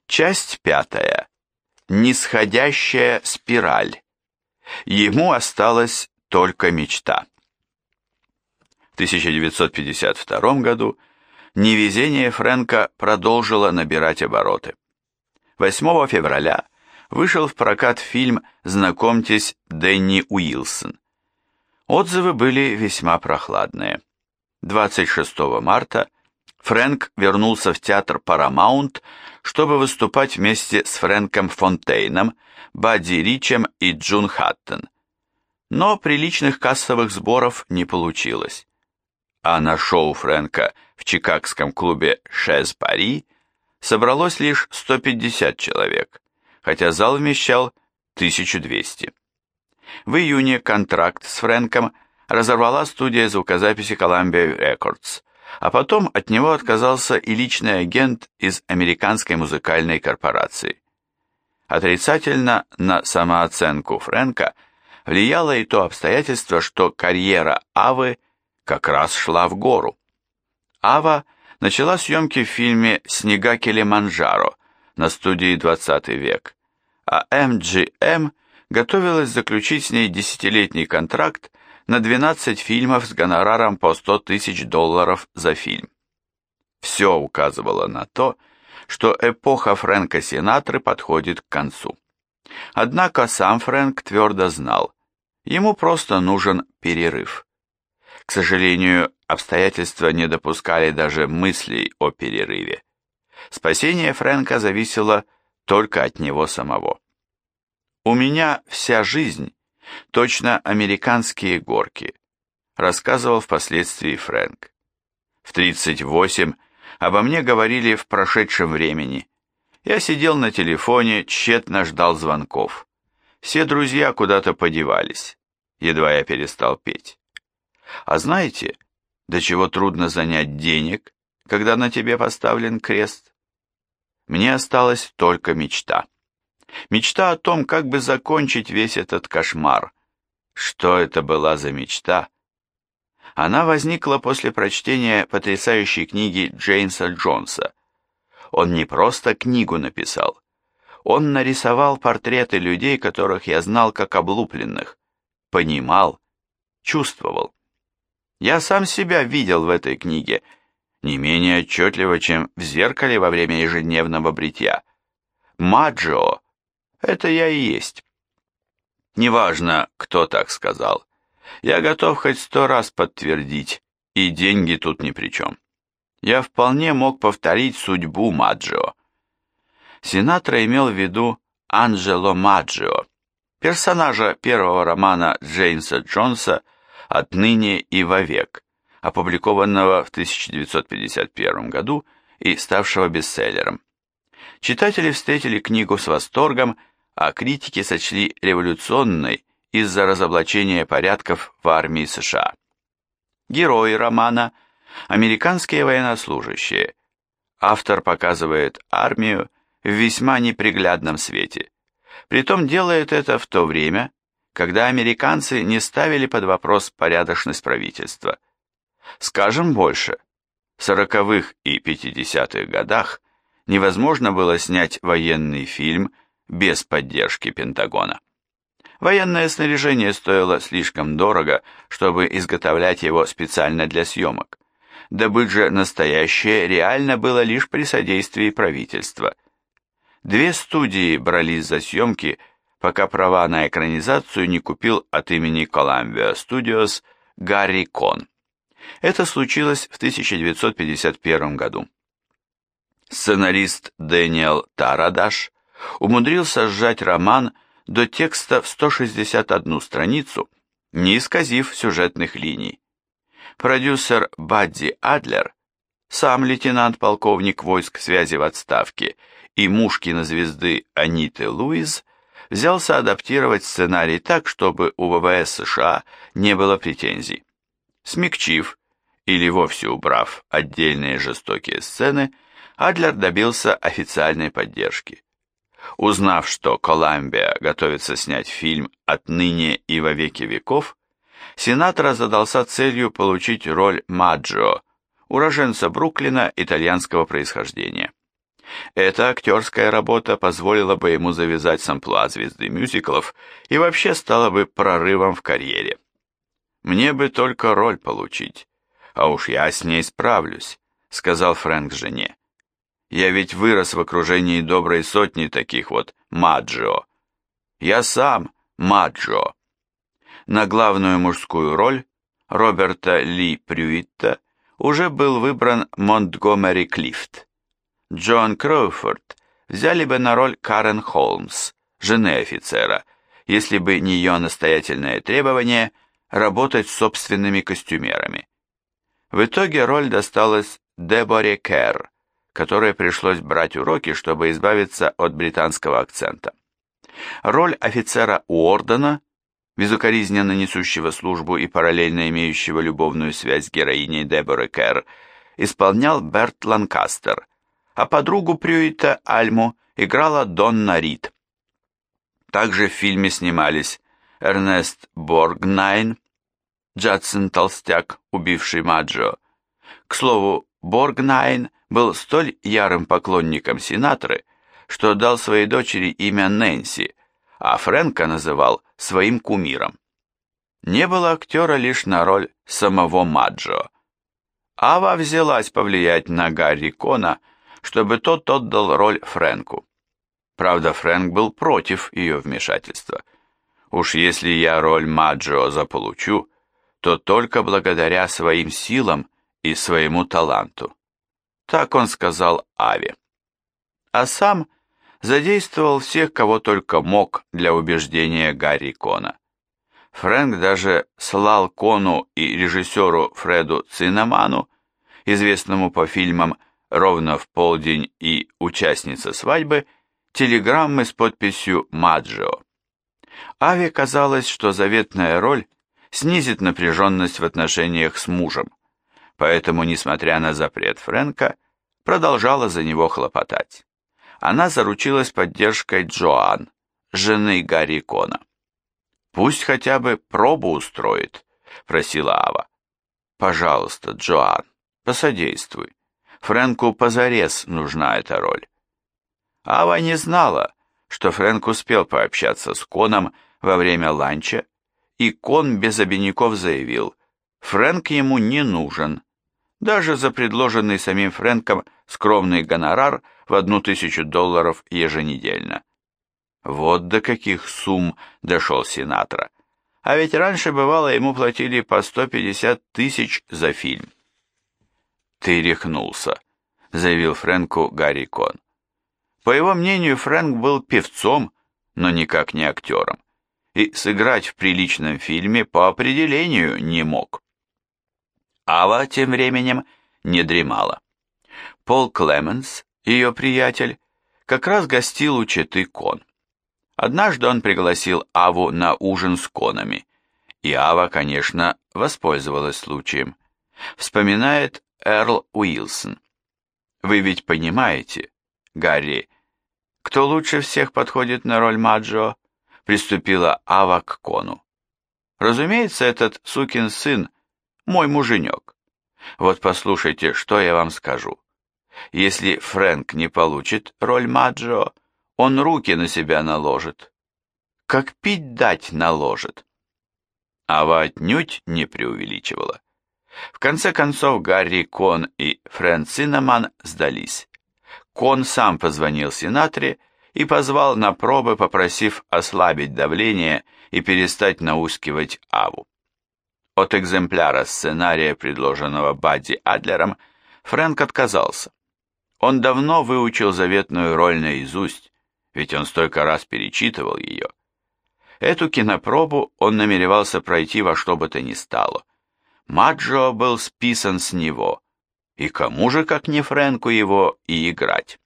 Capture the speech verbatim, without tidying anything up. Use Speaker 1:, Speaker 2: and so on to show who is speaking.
Speaker 1: Часть пятая. Нисходящая спираль. Ему осталась только мечта. В тысяча девятьсот пятьдесят втором году невезение Фрэнка продолжило набирать обороты. восьмого февраля вышел в прокат фильм «Знакомьтесь, Дэнни Уилсон». Отзывы были весьма прохладные. двадцать шестого марта Фрэнк вернулся в театр Paramount, чтобы выступать вместе с Фрэнком Фонтейном, Бадди Ричем и Джун Хаттон. Но приличных кассовых сборов не получилось. А на шоу Фрэнка в чикагском клубе «Шез Пари» собралось лишь сто пятьдесят человек, хотя зал вмещал тысячу двести. В июне контракт с Фрэнком разорвала студия звукозаписи Columbia Records, а потом от него отказался и личный агент из американской музыкальной корпорации. Отрицательно на самооценку Фрэнка влияло и то обстоятельство, что карьера Авы как раз шла в гору. Ава начала съемки в фильме «Снега Килиманджаро» на студии «двадцатый век», а эм джи эм готовилась заключить с ней десятилетний контракт на двенадцать фильмов с гонораром по сто тысяч долларов за фильм. Все указывало на то, что эпоха Фрэнка Синатры подходит к концу. Однако сам Фрэнк твердо знал, ему просто нужен перерыв. К сожалению, обстоятельства не допускали даже мыслей о перерыве. Спасение Фрэнка зависело только от него самого. «У меня вся жизнь точно американские горки», рассказывал впоследствии Фрэнк. В тридцать восемь обо мне говорили в прошедшем времени. Я сидел на телефоне, тщетно ждал звонков. Все друзья куда-то подевались. Едва я перестал петь. А знаете, до чего трудно занять денег, когда на тебе поставлен крест? Мне осталась только мечта. Мечта о том, как бы закончить весь этот кошмар. Что это была за мечта? Она возникла после прочтения потрясающей книги Джеймса Джонса. Он не просто книгу написал. Он нарисовал портреты людей, которых я знал как облупленных. Понимал, чувствовал. Я сам себя видел в этой книге, не менее отчетливо, чем в зеркале во время ежедневного бритья. Маджио — это я и есть. Неважно, кто так сказал. Я готов хоть сто раз подтвердить, и деньги тут ни при чем. Я вполне мог повторить судьбу Маджио. Синатра имел в виду Анджело Маджио, персонажа первого романа Джеймса Джонса «Отныне и вовек», опубликованного в тысяча девятьсот пятьдесят первом году и ставшего бестселлером. Читатели встретили книгу с восторгом, а критики сочли революционной из-за разоблачения порядков в армии США. Герои романа – американские военнослужащие. Автор показывает армию в весьма неприглядном свете. Притом делает это в то время, когда американцы не ставили под вопрос порядочность правительства. Скажем больше, в сороковых и пятидесятых годах невозможно было снять военный фильм без поддержки Пентагона. Военное снаряжение стоило слишком дорого, чтобы изготовлять его специально для съемок. Добыть же настоящее реально было лишь при содействии правительства. Две студии брались за съемки, пока права на экранизацию не купил от имени Columbia Studios Гарри Кон. Это случилось в тысяча девятьсот пятьдесят первом году. Сценарист Дэниел Тарадаш умудрился сжать роман до текста в сто шестьдесят одну страницу, не исказив сюжетных линий. Продюсер Бадди Адлер, сам лейтенант-полковник войск связи в отставке и муж кинозвезды Аниты Луиз, взялся адаптировать сценарий так, чтобы у ВВС США не было претензий. Смягчив или вовсе убрав отдельные жестокие сцены, Адлер добился официальной поддержки. Узнав, что Columbia готовится снять фильм «Отныне и во веки веков», Синатра задался целью получить роль Маджио, уроженца Бруклина итальянского происхождения. Эта актерская работа позволила бы ему завязать с амплуа звезды мюзиклов и вообще стала бы прорывом в карьере. «Мне бы только роль получить, а уж я с ней справлюсь», — сказал Фрэнк жене. «Я ведь вырос в окружении доброй сотни таких вот Маджио. Я сам Маджио». На главную мужскую роль Роберта Ли Прюитта уже был выбран Монтгомери Клифт. Джоан Кроуфорд взяли бы на роль Карен Холмс, жены офицера, если бы не ее настоятельное требование работать с собственными костюмерами. В итоге роль досталась Деборе Керр, которой пришлось брать уроки, чтобы избавиться от британского акцента. Роль офицера Уордена, безукоризненно несущего службу и параллельно имеющего любовную связь с героиней Деборы Керр, исполнял Берт Ланкастер, а подругу Прюита, Альму, играла Донна Рид. Также в фильме снимались Эрнест Боргнайн, Джадсон Толстяк, убивший Маджио. К слову, Боргнайн был столь ярым поклонником Синатры, что дал своей дочери имя Нэнси, а Фрэнка называл своим кумиром. Не было актера лишь на роль самого Маджио. Ава взялась повлиять на Гарри Кона, чтобы тот отдал роль Фрэнку. Правда, Фрэнк был против ее вмешательства. «Уж если я роль Маджио заполучу, то только благодаря своим силам и своему таланту». Так он сказал Аве. А сам задействовал всех, кого только мог для убеждения Гарри Кона. Фрэнк даже слал Кону и режиссеру Фреду Циннаману, известному по фильмам «Ровно в полдень» и «Участница свадьбы», телеграммы с подписью «Маджио». Аве казалось, что заветная роль снизит напряженность в отношениях с мужем, поэтому, несмотря на запрет Фрэнка, продолжала за него хлопотать. Она заручилась поддержкой Джоан, жены Гарри Кона. «Пусть хотя бы пробу устроит», — просила Ава. «Пожалуйста, Джоан, посодействуй. Фрэнку позарез нужна эта роль». Ава не знала, что Фрэнк успел пообщаться с Коном во время ланча, и Кон без обиняков заявил, Фрэнк ему не нужен, даже за предложенный самим Фрэнком скромный гонорар в одну тысячу долларов еженедельно. Вот до каких сумм дошел Синатра. А ведь раньше, бывало, ему платили по сто пятьдесят тысяч за фильм. «Ты рехнулся», — заявил Фрэнку Гарри Кон. По его мнению, Фрэнк был певцом, но никак не актером, и сыграть в приличном фильме по определению не мог. Ава тем временем не дремала. Пол Клеменс, ее приятель, как раз гостил у четы Кон. Однажды он пригласил Аву на ужин с Конами, и Ава, конечно, воспользовалась случаем. Вспоминает Эрл Уилсон. «Вы ведь понимаете, Гарри, кто лучше всех подходит на роль Маджио?» Приступила Ава к Кону. «Разумеется, этот сукин сын мой муженек. Вот послушайте, что я вам скажу. Если Фрэнк не получит роль Маджио, он руки на себя наложит. Как пить дать наложит». Ава отнюдь не преувеличивала. В конце концов Гарри Кон и Фрэнк Циннаман сдались. Кон сам позвонил Синатре и позвал на пробы, попросив ослабить давление и перестать наускивать Аву. От экземпляра сценария, предложенного Бадди Адлером, Фрэнк отказался. Он давно выучил заветную роль наизусть, ведь он столько раз перечитывал ее. Эту кинопробу он намеревался пройти во что бы то ни стало. Маджио был списан с него, и кому же, как не Фрэнку, его и играть?